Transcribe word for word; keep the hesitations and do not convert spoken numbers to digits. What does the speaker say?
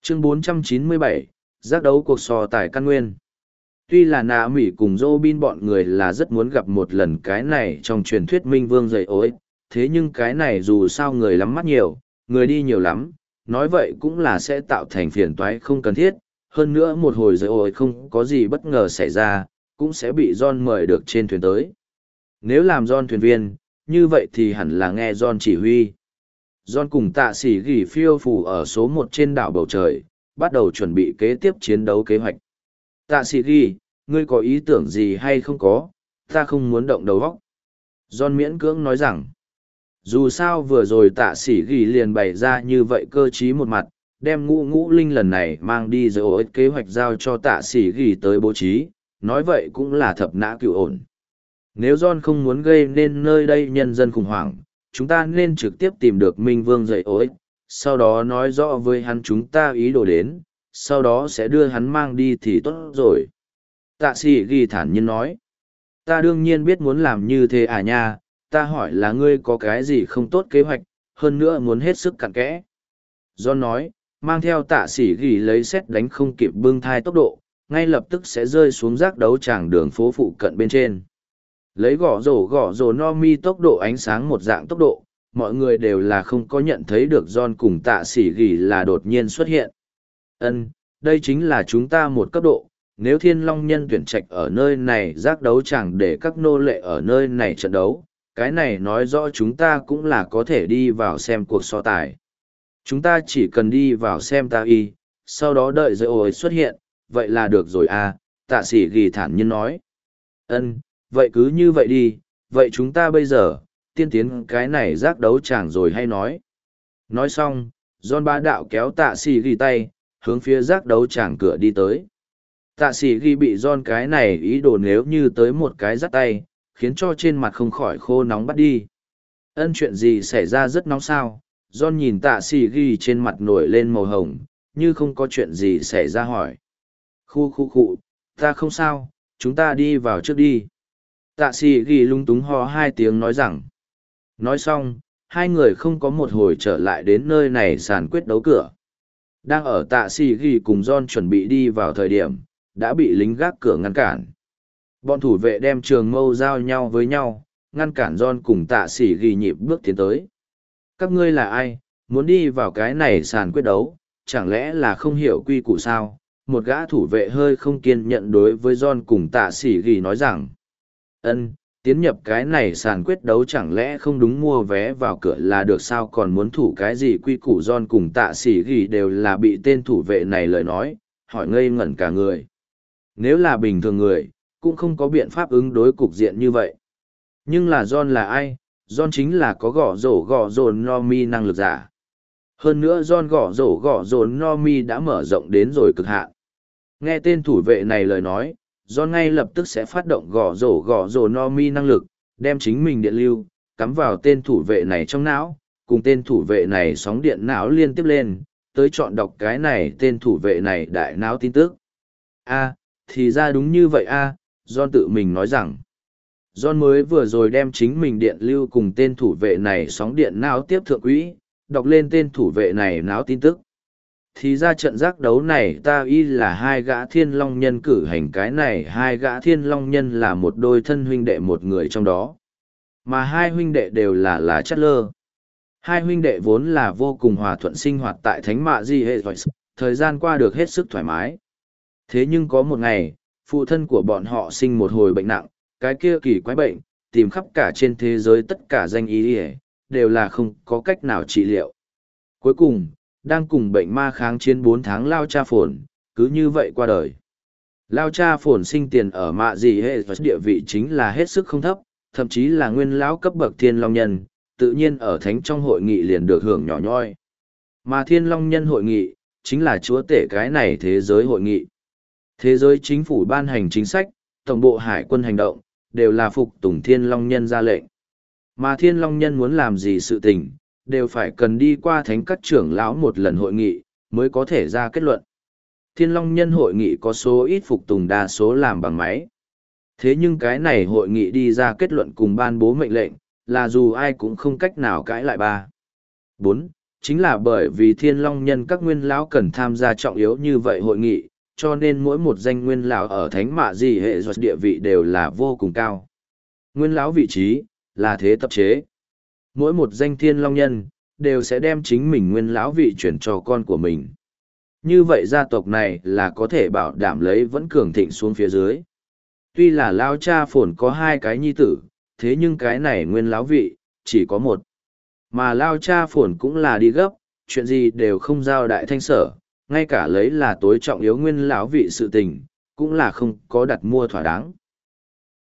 Chương bốn trăm chín mươi bảy, giác đấu cuộc so tài căn nguyên. Tuy là nạ mỉ cùng Robin bọn người là rất muốn gặp một lần cái này trong truyền thuyết minh vương dậy ối, thế nhưng cái này dù sao người lắm mắt nhiều, người đi nhiều lắm, nói vậy cũng là sẽ tạo thành phiền toái không cần thiết, hơn nữa một hồi dậy ối không có gì bất ngờ xảy ra, cũng sẽ bị John mời được trên thuyền tới. Nếu làm John thuyền viên, như vậy thì hẳn là nghe John chỉ huy. John cùng tạ sĩ gỉ phiêu phù ở số một trên đảo bầu trời, bắt đầu chuẩn bị kế tiếp chiến đấu kế hoạch. Tạ sĩ ghi, ngươi có ý tưởng gì hay không có, ta không muốn động đầu óc. John miễn cưỡng nói rằng, dù sao vừa rồi tạ sĩ ghi liền bày ra như vậy cơ trí một mặt, đem ngũ ngũ linh lần này mang đi rồi kế hoạch giao cho tạ sĩ ghi tới bố trí, nói vậy cũng là thập nã cựu ổn. Nếu John không muốn gây nên nơi đây nhân dân khủng hoảng, chúng ta nên trực tiếp tìm được Minh Vương dậy ối, sau đó nói rõ với hắn chúng ta ý đồ đến, sau đó sẽ đưa hắn mang đi thì tốt rồi. Tạ sĩ ghi thản nhiên nói, ta đương nhiên biết muốn làm như thế à nha, ta hỏi là ngươi có cái gì không tốt kế hoạch, hơn nữa muốn hết sức cặn kẽ. John nói, mang theo tạ sĩ ghi lấy xét đánh không kịp bưng thai tốc độ, ngay lập tức sẽ rơi xuống rác đấu tràng đường phố phụ cận bên trên. Lấy gõ rổ gõ rổ no mi tốc độ ánh sáng một dạng tốc độ, mọi người đều là không có nhận thấy được John cùng tạ sĩ gỉ là đột nhiên xuất hiện. Ân, đây chính là chúng ta một cấp độ, nếu thiên long nhân tuyển trạch ở nơi này giác đấu chẳng để các nô lệ ở nơi này trận đấu, cái này nói rõ chúng ta cũng là có thể đi vào xem cuộc so tài. Chúng ta chỉ cần đi vào xem ta y, sau đó đợi dây ổi xuất hiện, vậy là được rồi à, tạ sĩ gỉ thản nhiên nói. Ân, vậy cứ như vậy đi, vậy chúng ta bây giờ, tiên tiến cái này giác đấu chẳng rồi hay nói. Nói xong, John bá đạo kéo tạ sĩ ghi tay, hướng phía giác đấu chẳng cửa đi tới. Tạ sĩ ghi bị John cái này ý đồ nếu như tới một cái dắt tay, khiến cho trên mặt không khỏi khô nóng bắt đi. Ân chuyện gì xảy ra rất nóng sao, John nhìn tạ sĩ ghi trên mặt nổi lên màu hồng, như không có chuyện gì xảy ra hỏi. Khu khu khu, ta không sao, chúng ta đi vào trước đi. Tạ sĩ ghi lung túng ho hai tiếng nói rằng. Nói xong, hai người không có một hồi trở lại đến nơi này sàn quyết đấu cửa. Đang ở tạ sĩ ghi cùng John chuẩn bị đi vào thời điểm, đã bị lính gác cửa ngăn cản. Bọn thủ vệ đem trường mâu giao nhau với nhau, ngăn cản John cùng tạ sĩ ghi nhịp bước tiến tới. Các ngươi là ai, muốn đi vào cái này sàn quyết đấu, chẳng lẽ là không hiểu quy củ sao? Một gã thủ vệ hơi không kiên nhẫn đối với John cùng tạ sĩ ghi nói rằng, ân tiến nhập cái này sàn quyết đấu chẳng lẽ không đúng mua vé vào cửa là được sao còn muốn thủ cái gì quy củ John cùng tạ sĩ ghi đều là bị tên thủ vệ này lời nói, hỏi ngây ngẩn cả người. Nếu là bình thường người, cũng không có biện pháp ứng đối cục diện như vậy. Nhưng là John là ai? John chính là có gõ rổ gõ rồn no mi năng lực giả. Hơn nữa John gõ rổ gõ rồn no mi đã mở rộng đến rồi cực hạn. Nghe tên thủ vệ này lời nói, John ngay lập tức sẽ phát động gõ rổ gõ rổ no mi năng lực, đem chính mình điện lưu, cắm vào tên thủ vệ này trong não, cùng tên thủ vệ này sóng điện não liên tiếp lên, tới chọn đọc cái này tên thủ vệ này đại não tin tức. A, thì ra đúng như vậy a, John tự mình nói rằng. John mới vừa rồi đem chính mình điện lưu cùng tên thủ vệ này sóng điện não tiếp thượng quỹ, đọc lên tên thủ vệ này não tin tức. Thì ra trận giác đấu này ta y là hai gã thiên long nhân cử hành cái này hai gã thiên long nhân là một đôi thân huynh đệ một người trong đó. Mà hai huynh đệ đều là lá chát lơ. Hai huynh đệ vốn là vô cùng hòa thuận sinh hoạt tại thánh mạ di hệ thời gian qua được hết sức thoải mái. Thế nhưng có một ngày, phụ thân của bọn họ sinh một hồi bệnh nặng, cái kia kỳ quái bệnh, tìm khắp cả trên thế giới tất cả danh y đều là không có cách nào trị liệu. Cuối cùng, đang cùng bệnh ma kháng chiến bốn tháng lao cha phồn, cứ như vậy qua đời. Lao cha phồn sinh tiền ở mạ gì hệ địa vị chính là hết sức không thấp, thậm chí là nguyên lão cấp bậc thiên long nhân, tự nhiên ở thánh trong hội nghị liền được hưởng nhỏ nhoi. Mà thiên long nhân hội nghị, chính là chúa tể cái này thế giới hội nghị. Thế giới chính phủ ban hành chính sách, tổng bộ hải quân hành động, đều là phục tùng thiên long nhân ra lệnh. Mà thiên long nhân muốn làm gì sự tình, đều phải cần đi qua thánh các trưởng lão một lần hội nghị, mới có thể ra kết luận. Thiên long nhân hội nghị có số ít phục tùng đa số làm bằng máy. Thế nhưng cái này hội nghị đi ra kết luận cùng ban bố mệnh lệnh, là dù ai cũng không cách nào cãi lại ba. bốn. chính là bởi vì thiên long nhân các nguyên lão cần tham gia trọng yếu như vậy hội nghị, cho nên mỗi một danh nguyên lão ở thánh mạ gì hệ ruột địa vị đều là vô cùng cao. Nguyên lão vị trí, là thế tập chế. Mỗi một danh thiên long nhân, đều sẽ đem chính mình nguyên lão vị chuyển cho con của mình. Như vậy gia tộc này là có thể bảo đảm lấy vẫn cường thịnh xuống phía dưới. Tuy là lão cha phồn có hai cái nhi tử, thế nhưng cái này nguyên lão vị, chỉ có một. Mà lao cha phồn cũng là đi gấp, chuyện gì đều không giao đại thanh sở, ngay cả lấy là tối trọng yếu nguyên lão vị sự tình, cũng là không có đặt mua thỏa đáng.